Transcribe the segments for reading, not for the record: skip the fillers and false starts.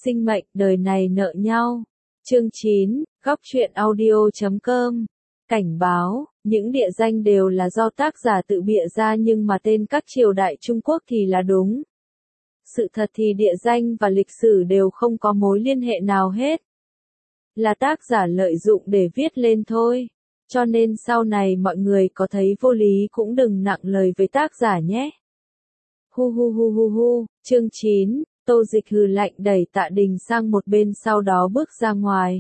Sinh mệnh, đời này nợ nhau. Chương 9, Góc truyện audio.com. Cảnh báo, những địa danh đều là do tác giả tự bịa ra nhưng mà tên các triều đại Trung Quốc thì là đúng. Sự thật thì địa danh và lịch sử đều không có mối liên hệ nào hết. Là tác giả lợi dụng để viết lên thôi. Cho nên sau này mọi người có thấy vô lý cũng đừng nặng lời với tác giả nhé. Hu hu hu hu hu, chương 9, Tô Dịch hừ lạnh đẩy Tạ Đình sang một bên sau đó bước ra ngoài.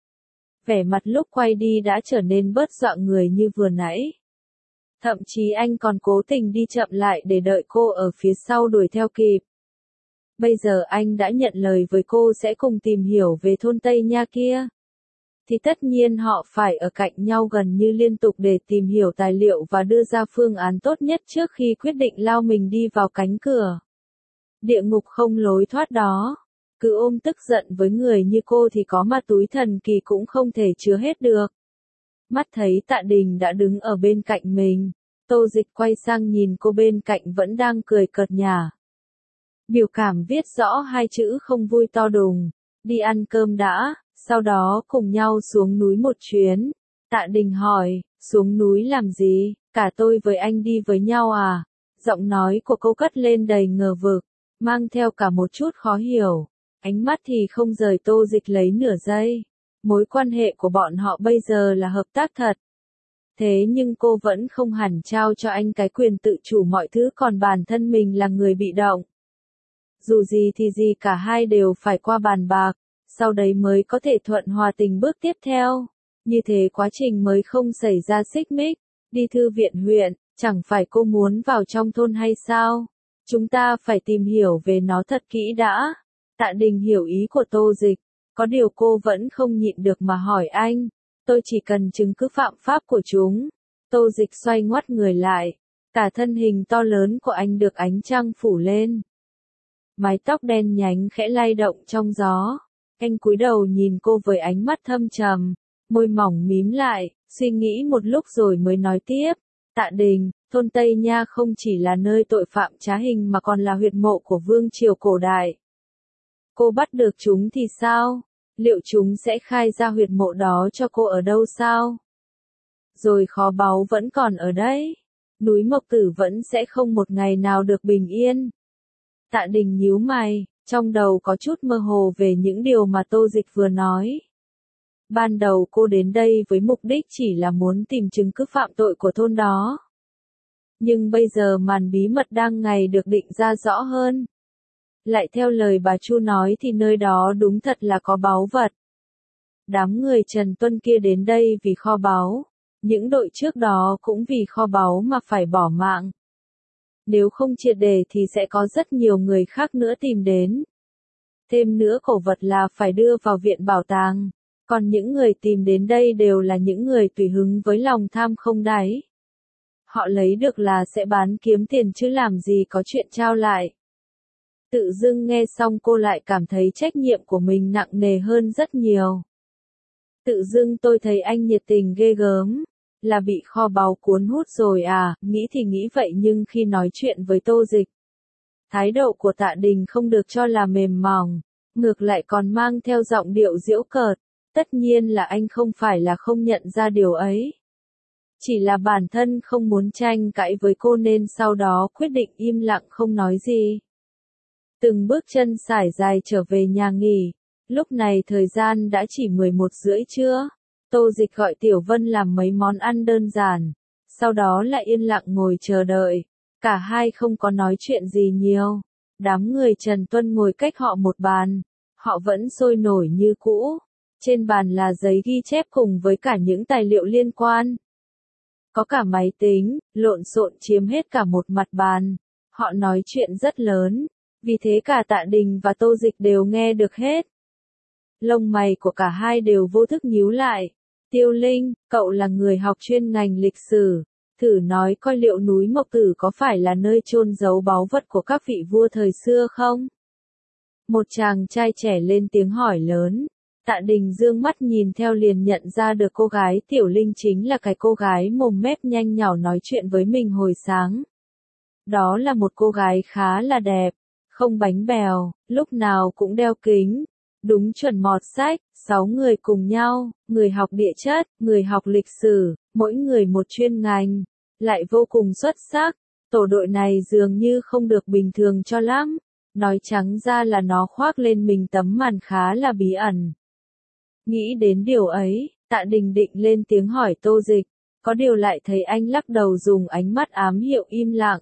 Vẻ mặt lúc quay đi đã trở nên bớt dọa người như vừa nãy. Thậm chí anh còn cố tình đi chậm lại để đợi cô ở phía sau đuổi theo kịp. Bây giờ anh đã nhận lời với cô sẽ cùng tìm hiểu về thôn Tây Nha kia. Thì tất nhiên họ phải ở cạnh nhau gần như liên tục để tìm hiểu tài liệu và đưa ra phương án tốt nhất trước khi quyết định lao mình đi vào cánh cửa địa ngục không lối thoát đó. Cứ ôm tức giận với người như cô thì có ma túi thần kỳ cũng không thể chứa hết được. Mắt thấy Tạ Đình đã đứng ở bên cạnh mình, Tô Dịch quay sang nhìn cô bên cạnh vẫn đang cười cợt nhả. Biểu cảm viết rõ hai chữ không vui to đùng, đi ăn cơm đã, sau đó cùng nhau xuống núi một chuyến. Tạ Đình hỏi, xuống núi làm gì, cả tôi với anh đi với nhau à? Giọng nói của cô cất lên đầy ngờ vực, mang theo cả một chút khó hiểu. Ánh mắt thì không rời Tô Dịch lấy nửa giây. Mối quan hệ của bọn họ bây giờ là hợp tác thật. Thế nhưng cô vẫn không hẳn trao cho anh cái quyền tự chủ mọi thứ còn bản thân mình là người bị động. Dù gì thì gì cả hai đều phải qua bàn bạc, sau đấy mới có thể thuận hòa tình bước tiếp theo. Như thế quá trình mới không xảy ra xích mích. Đi thư viện huyện, chẳng phải cô muốn vào trong thôn hay sao? Chúng ta phải tìm hiểu về nó thật kỹ đã. Tạ Đình hiểu ý của Tô Dịch, có điều cô vẫn không nhịn được mà hỏi anh. Tôi chỉ cần chứng cứ phạm pháp của chúng. Tô Dịch xoay ngoắt người lại, cả thân hình to lớn của anh được ánh trăng phủ lên. Mái tóc đen nhánh khẽ lay động trong gió. Anh cúi đầu nhìn cô với ánh mắt thâm trầm, môi mỏng mím lại, suy nghĩ một lúc rồi mới nói tiếp. Tạ Đình, thôn Tây Nha không chỉ là nơi tội phạm trá hình mà còn là huyệt mộ của vương triều cổ đại. Cô bắt được chúng thì sao? Liệu chúng sẽ khai ra huyệt mộ đó cho cô ở đâu sao? Rồi kho báu vẫn còn ở đấy. Núi Mộc Tử vẫn sẽ không một ngày nào được bình yên. Tạ Đình nhíu mày, trong đầu có chút mơ hồ về những điều mà Tô Dịch vừa nói. Ban đầu cô đến đây với mục đích chỉ là muốn tìm chứng cứ phạm tội của thôn đó. Nhưng bây giờ màn bí mật đang ngày được định ra rõ hơn. Lại theo lời bà Chu nói thì nơi đó đúng thật là có báu vật. Đám người Trần Tuân kia đến đây vì kho báu. Những đội trước đó cũng vì kho báu mà phải bỏ mạng. Nếu không triệt để thì sẽ có rất nhiều người khác nữa tìm đến. Thêm nữa cổ vật là phải đưa vào viện bảo tàng. Còn những người tìm đến đây đều là những người tùy hứng với lòng tham không đáy. Họ lấy được là sẽ bán kiếm tiền chứ làm gì có chuyện trao lại. Tự dưng nghe xong cô lại cảm thấy trách nhiệm của mình nặng nề hơn rất nhiều. Tự dưng tôi thấy anh nhiệt tình ghê gớm. Là bị kho báu cuốn hút rồi à, nghĩ thì nghĩ vậy nhưng khi nói chuyện với Tô Dịch, thái độ của Tạ Đình không được cho là mềm mỏng, ngược lại còn mang theo giọng điệu giễu cợt. Tất nhiên là anh không phải là không nhận ra điều ấy. Chỉ là bản thân không muốn tranh cãi với cô nên sau đó quyết định im lặng không nói gì. Từng bước chân sải dài trở về nhà nghỉ. Lúc này thời gian đã chỉ 11:30 trưa. Tô Dịch gọi Tiểu Vân làm mấy món ăn đơn giản. Sau đó lại yên lặng ngồi chờ đợi. Cả hai không có nói chuyện gì nhiều. Đám người Trần Tuân ngồi cách họ một bàn. Họ vẫn sôi nổi như cũ. Trên bàn là giấy ghi chép cùng với cả những tài liệu liên quan. Có cả máy tính, lộn xộn chiếm hết cả một mặt bàn. Họ nói chuyện rất lớn. Vì thế cả Tạ Đình và Tô Dịch đều nghe được hết. Lông mày của cả hai đều vô thức nhíu lại. Tiêu Linh, cậu là người học chuyên ngành lịch sử. Thử nói coi liệu núi Mộc Tử có phải là nơi chôn giấu báu vật của các vị vua thời xưa không? Một chàng trai trẻ lên tiếng hỏi lớn. Tạ Đình dương mắt nhìn theo liền nhận ra được cô gái Tiểu Linh chính là cái cô gái mồm mép nhanh nhảu nói chuyện với mình hồi sáng. Đó là một cô gái khá là đẹp, không bánh bèo, lúc nào cũng đeo kính, Đúng chuẩn mọt sách, 6 người cùng nhau, người học địa chất, người học lịch sử, mỗi người một chuyên ngành, lại vô cùng xuất sắc. Tổ đội này dường như không được bình thường cho lắm. Nói trắng ra là nó khoác lên mình tấm màn khá là bí ẩn. Nghĩ đến điều ấy, Tạ Đình định lên tiếng hỏi Tô Dịch, có điều lại thấy anh lắc đầu dùng ánh mắt ám hiệu im lặng.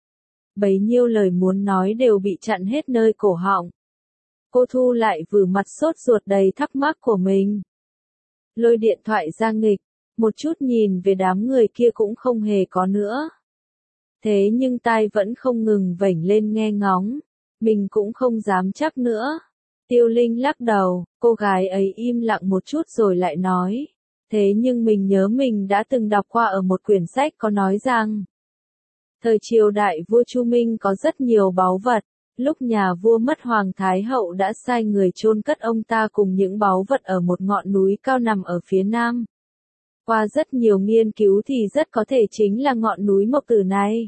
Bấy nhiêu lời muốn nói đều bị chặn hết nơi cổ họng. Cô thu lại vử mặt sốt ruột đầy thắc mắc của mình. Lôi điện thoại ra nghịch, một chút nhìn về đám người kia cũng không hề có nữa. Thế nhưng tai vẫn không ngừng vểnh lên nghe ngóng, mình cũng không dám chắc nữa. Tiêu Linh lắc đầu, cô gái ấy im lặng một chút rồi lại nói. Thế nhưng mình nhớ mình đã từng đọc qua ở một quyển sách có nói rằng, thời triều đại vua Chu Minh có rất nhiều báu vật, lúc nhà vua mất Hoàng Thái Hậu đã sai người chôn cất ông ta cùng những báu vật ở một ngọn núi cao nằm ở phía nam. Qua rất nhiều nghiên cứu thì rất có thể chính là ngọn núi Mộc Tử này.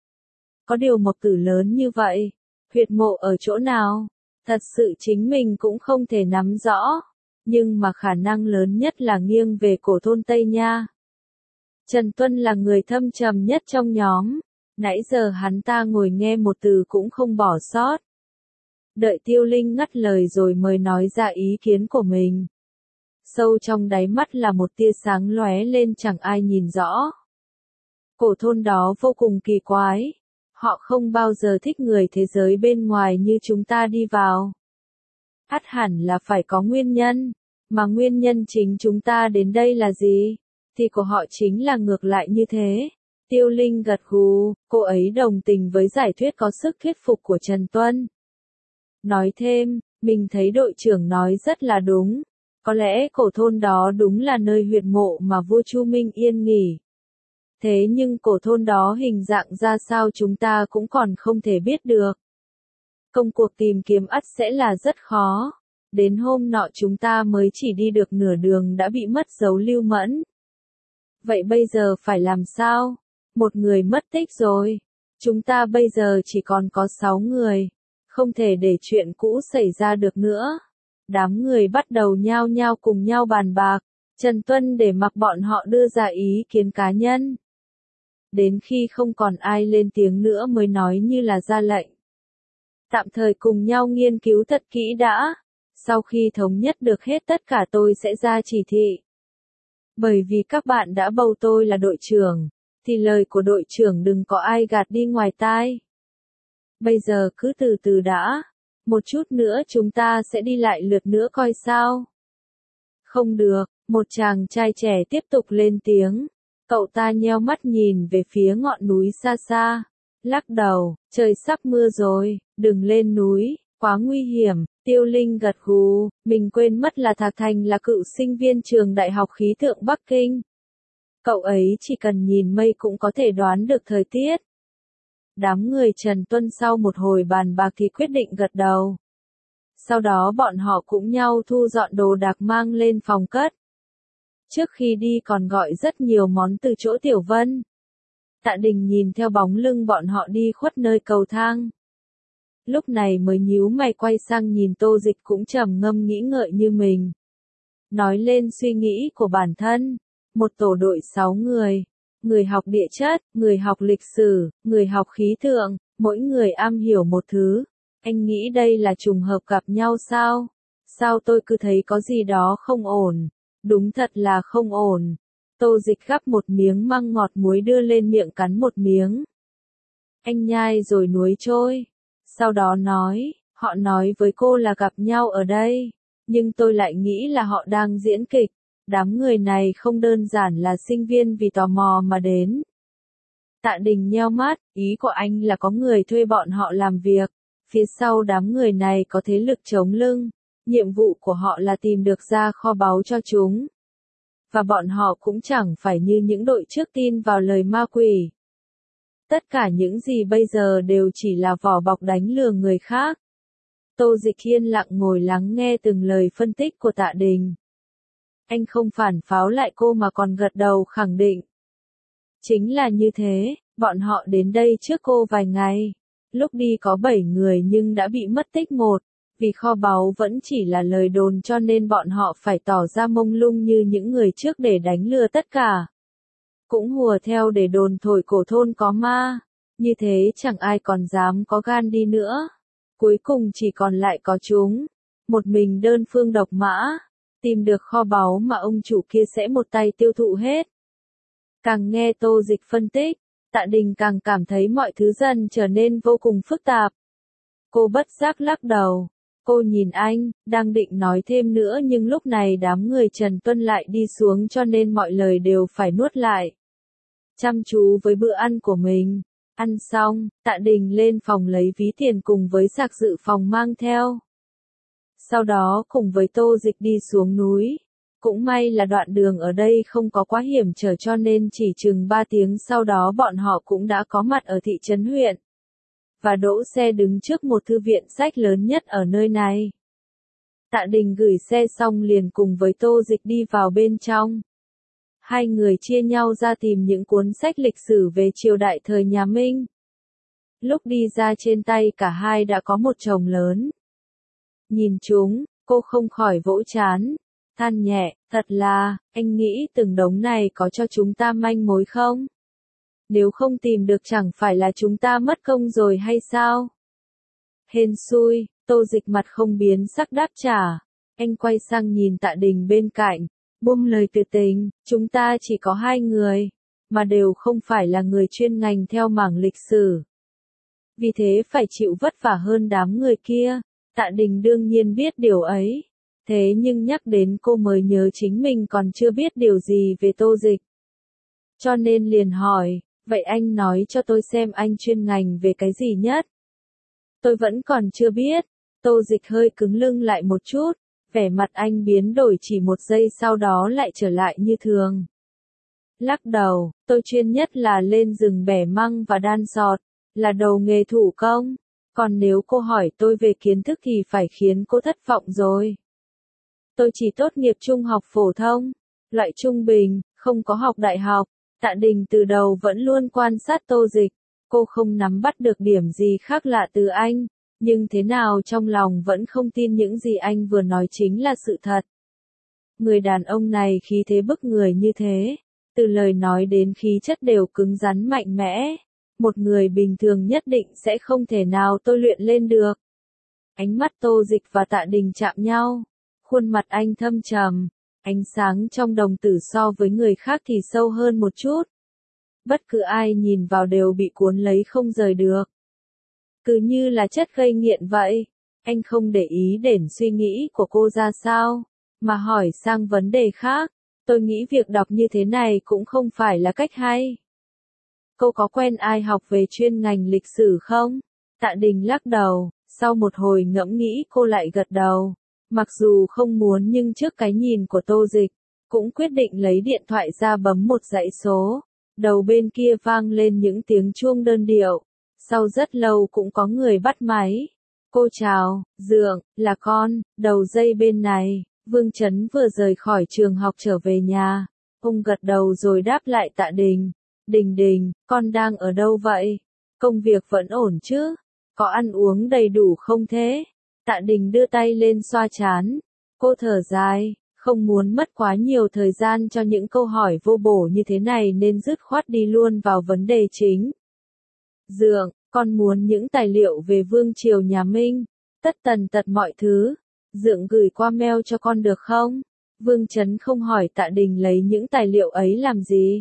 Có điều Mộc Tử lớn như vậy, huyệt mộ ở chỗ nào? Thật sự chính mình cũng không thể nắm rõ, nhưng mà khả năng lớn nhất là nghiêng về cổ thôn Tây Nha. Trần Tuân là người thâm trầm nhất trong nhóm, nãy giờ hắn ta ngồi nghe một từ cũng không bỏ sót. Đợi Tiêu Linh ngắt lời rồi mới nói ra ý kiến của mình. Sâu trong đáy mắt là một tia sáng lóe lên chẳng ai nhìn rõ. Cổ thôn đó vô cùng kỳ quái. Họ không bao giờ thích người thế giới bên ngoài như chúng ta đi vào. Ắt hẳn là phải có nguyên nhân, mà nguyên nhân chính chúng ta đến đây là gì? Thì của họ chính là ngược lại như thế. Tiêu Linh gật gù, cô ấy đồng tình với giải thuyết có sức thuyết phục của Trần Tuân. Nói thêm, mình thấy đội trưởng nói rất là đúng. Có lẽ cổ thôn đó đúng là nơi huyệt mộ mà vua Chu Minh yên nghỉ. Thế nhưng cổ thôn đó hình dạng ra sao chúng ta cũng còn không thể biết được. Công cuộc tìm kiếm ắt sẽ là rất khó. Đến hôm nọ chúng ta mới chỉ đi được nửa đường đã bị mất dấu lưu mẫn. Vậy bây giờ phải làm sao? Một người mất tích rồi. Chúng ta bây giờ chỉ còn có 6 người. Không thể để chuyện cũ xảy ra được nữa. Đám người bắt đầu nhao nhao cùng nhau bàn bạc. Trần Tuân để mặc bọn họ đưa ra ý kiến cá nhân. Đến khi không còn ai lên tiếng nữa mới nói như là ra lệnh. Tạm thời cùng nhau nghiên cứu thật kỹ đã. Sau khi thống nhất được hết tất cả tôi sẽ ra chỉ thị. Bởi vì các bạn đã bầu tôi là đội trưởng, thì lời của đội trưởng đừng có ai gạt đi ngoài tai. Bây giờ cứ từ từ đã. Một chút nữa chúng ta sẽ đi lại lượt nữa coi sao. Không được, một chàng trai trẻ tiếp tục lên tiếng. Cậu ta nheo mắt nhìn về phía ngọn núi xa xa. Lắc đầu, trời sắp mưa rồi, đừng lên núi, quá nguy hiểm. Tiêu Linh gật gù, mình quên mất là Thạc Thành là cựu sinh viên trường Đại học Khí tượng Bắc Kinh. Cậu ấy chỉ cần nhìn mây cũng có thể đoán được thời tiết. Đám người Trần Tuân sau một hồi bàn bạc thì quyết định gật đầu. Sau đó bọn họ cũng nhau thu dọn đồ đạc mang lên phòng cất. Trước khi đi còn gọi rất nhiều món từ chỗ Tiểu Vân. Tạ Đình nhìn theo bóng lưng bọn họ đi khuất nơi cầu thang. Lúc này mới nhíu mày quay sang nhìn Tô Dịch cũng trầm ngâm nghĩ ngợi như mình. Nói lên suy nghĩ của bản thân. Một tổ đội 6 người. Người học địa chất, người học lịch sử, người học khí tượng, mỗi người am hiểu một thứ. Anh nghĩ đây là trùng hợp gặp nhau sao? Sao tôi cứ thấy có gì đó không ổn? Đúng thật là không ổn. Tô Dịch gắp một miếng măng ngọt muối đưa lên miệng cắn một miếng. Anh nhai rồi nuốt trôi. Sau đó nói, họ nói với cô là gặp nhau ở đây. Nhưng tôi lại nghĩ là họ đang diễn kịch. Đám người này không đơn giản là sinh viên vì tò mò mà đến. Tạ Đình nheo mắt, ý của anh là có người thuê bọn họ làm việc. Phía sau đám người này có thế lực chống lưng. Nhiệm vụ của họ là tìm được ra kho báu cho chúng. Và bọn họ cũng chẳng phải như những đội trước tin vào lời ma quỷ. Tất cả những gì bây giờ đều chỉ là vỏ bọc đánh lừa người khác. Tô Dịch yên lặng ngồi lắng nghe từng lời phân tích của Tạ Đình. Anh không phản pháo lại cô mà còn gật đầu khẳng định. Chính là như thế, bọn họ đến đây trước cô vài ngày. Lúc đi có 7 người nhưng đã bị mất tích một. Vì kho báu vẫn chỉ là lời đồn cho nên bọn họ phải tỏ ra mông lung như những người trước để đánh lừa tất cả. Cũng hùa theo để đồn thổi cổ thôn có ma. Như thế chẳng ai còn dám có gan đi nữa. Cuối cùng chỉ còn lại có chúng. Một mình đơn phương độc mã. Tìm được kho báu mà ông chủ kia sẽ một tay tiêu thụ hết. Càng nghe Tô Dịch phân tích, Tạ Đình càng cảm thấy mọi thứ dần trở nên vô cùng phức tạp. Cô bất giác lắc đầu. Cô nhìn anh, đang định nói thêm nữa nhưng lúc này đám người Trần Tuân lại đi xuống cho nên mọi lời đều phải nuốt lại. Chăm chú với bữa ăn của mình. Ăn xong, Tạ Đình lên phòng lấy ví tiền cùng với sạc dự phòng mang theo. Sau đó cùng với Tô Dịch đi xuống núi. Cũng may là đoạn đường ở đây không có quá hiểm trở cho nên chỉ chừng 3 tiếng sau đó bọn họ cũng đã có mặt ở thị trấn huyện. Và đỗ xe đứng trước một thư viện sách lớn nhất ở nơi này. Tạ Đình gửi xe xong liền cùng với Tô Dịch đi vào bên trong. Hai người chia nhau ra tìm những cuốn sách lịch sử về triều đại thời nhà Minh. Lúc đi ra trên tay cả hai đã có một chồng lớn. Nhìn chúng, cô không khỏi vỗ trán, than nhẹ, thật là, anh nghĩ từng đống này có cho chúng ta manh mối không? Nếu không tìm được chẳng phải là chúng ta mất công rồi hay sao? Hên xui, Tô Dịch mặt không biến sắc đáp trả. Anh quay sang nhìn Tạ Đình bên cạnh, buông lời tuyệt tình, chúng ta chỉ có 2 người, mà đều không phải là người chuyên ngành theo mảng lịch sử. Vì thế phải chịu vất vả hơn đám người kia. Tạ Đình đương nhiên biết điều ấy. Thế nhưng nhắc đến cô mới nhớ chính mình còn chưa biết điều gì về Tô Dịch. Cho nên liền hỏi, vậy anh nói cho tôi xem anh chuyên ngành về cái gì nhất? Tôi vẫn còn chưa biết. Tô Dịch hơi cứng lưng lại một chút, vẻ mặt anh biến đổi chỉ một giây sau đó lại trở lại như thường. Lắc đầu, tôi chuyên nhất là lên rừng bẻ măng và đan sọt, là đầu nghề thủ công. Còn nếu cô hỏi tôi về kiến thức thì phải khiến cô thất vọng rồi. Tôi chỉ tốt nghiệp trung học phổ thông, loại trung bình, không có học đại học. Tạ Đình từ đầu vẫn luôn quan sát Tô Dịch. Cô không nắm bắt được điểm gì khác lạ từ anh, nhưng thế nào trong lòng vẫn không tin những gì anh vừa nói chính là sự thật. Người đàn ông này khí thế bức người như thế, từ lời nói đến khí chất đều cứng rắn mạnh mẽ. Một người bình thường nhất định sẽ không thể nào tôi luyện lên được. Ánh mắt Tô Dịch và Tạ Đình chạm nhau. Khuôn mặt anh thâm trầm. Ánh sáng trong đồng tử so với người khác thì sâu hơn một chút. Bất cứ ai nhìn vào đều bị cuốn lấy không rời được. Cứ như là chất gây nghiện vậy. Anh không để ý đến suy nghĩ của cô ra sao, mà hỏi sang vấn đề khác. Tôi nghĩ việc đọc như thế này cũng không phải là cách hay. Cô có quen ai học về chuyên ngành lịch sử không? Tạ Đình lắc đầu, sau một hồi ngẫm nghĩ cô lại gật đầu. Mặc dù không muốn nhưng trước cái nhìn của Tô Dịch, cũng quyết định lấy điện thoại ra bấm một dãy số. Đầu bên kia vang lên những tiếng chuông đơn điệu. Sau rất lâu cũng có người bắt máy. Cô chào, Dượng, là con, đầu dây bên này. Vương Chấn vừa rời khỏi trường học trở về nhà. Ông gật đầu rồi đáp lại Tạ Đình. Đình, con đang ở đâu vậy? Công việc vẫn ổn chứ? Có ăn uống đầy đủ không thế? Tạ Đình đưa tay lên xoa trán. Cô thở dài, không muốn mất quá nhiều thời gian cho những câu hỏi vô bổ như thế này nên dứt khoát đi luôn vào vấn đề chính. Dượng, con muốn những tài liệu về Vương triều nhà Minh, tất tần tật mọi thứ. Dượng gửi qua mail cho con được không? Vương Chấn không hỏi Tạ Đình lấy những tài liệu ấy làm gì.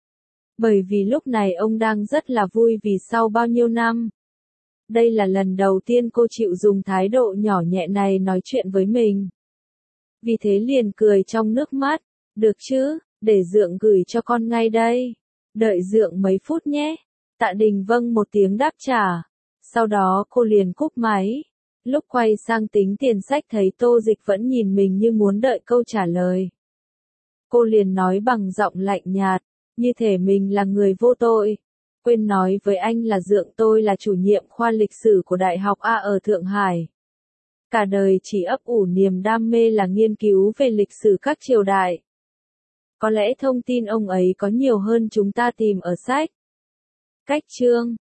Bởi vì lúc này ông đang rất là vui vì sau bao nhiêu năm. Đây là lần đầu tiên cô chịu dùng thái độ nhỏ nhẹ này nói chuyện với mình. Vì thế liền cười trong nước mắt. Được chứ, để Dượng gửi cho con ngay đây. Đợi Dượng mấy phút nhé. Tạ Đình vâng một tiếng đáp trả. Sau đó cô liền cúp máy. Lúc quay sang tính tiền sách thấy Tô Dịch vẫn nhìn mình như muốn đợi câu trả lời. Cô liền nói bằng giọng lạnh nhạt, như thể mình là người vô tội. Quên nói với anh là Dượng tôi là chủ nhiệm khoa lịch sử của Đại học A ở Thượng Hải. Cả đời chỉ ấp ủ niềm đam mê là nghiên cứu về lịch sử các triều đại. Có lẽ thông tin ông ấy có nhiều hơn chúng ta tìm ở sách. Cách chương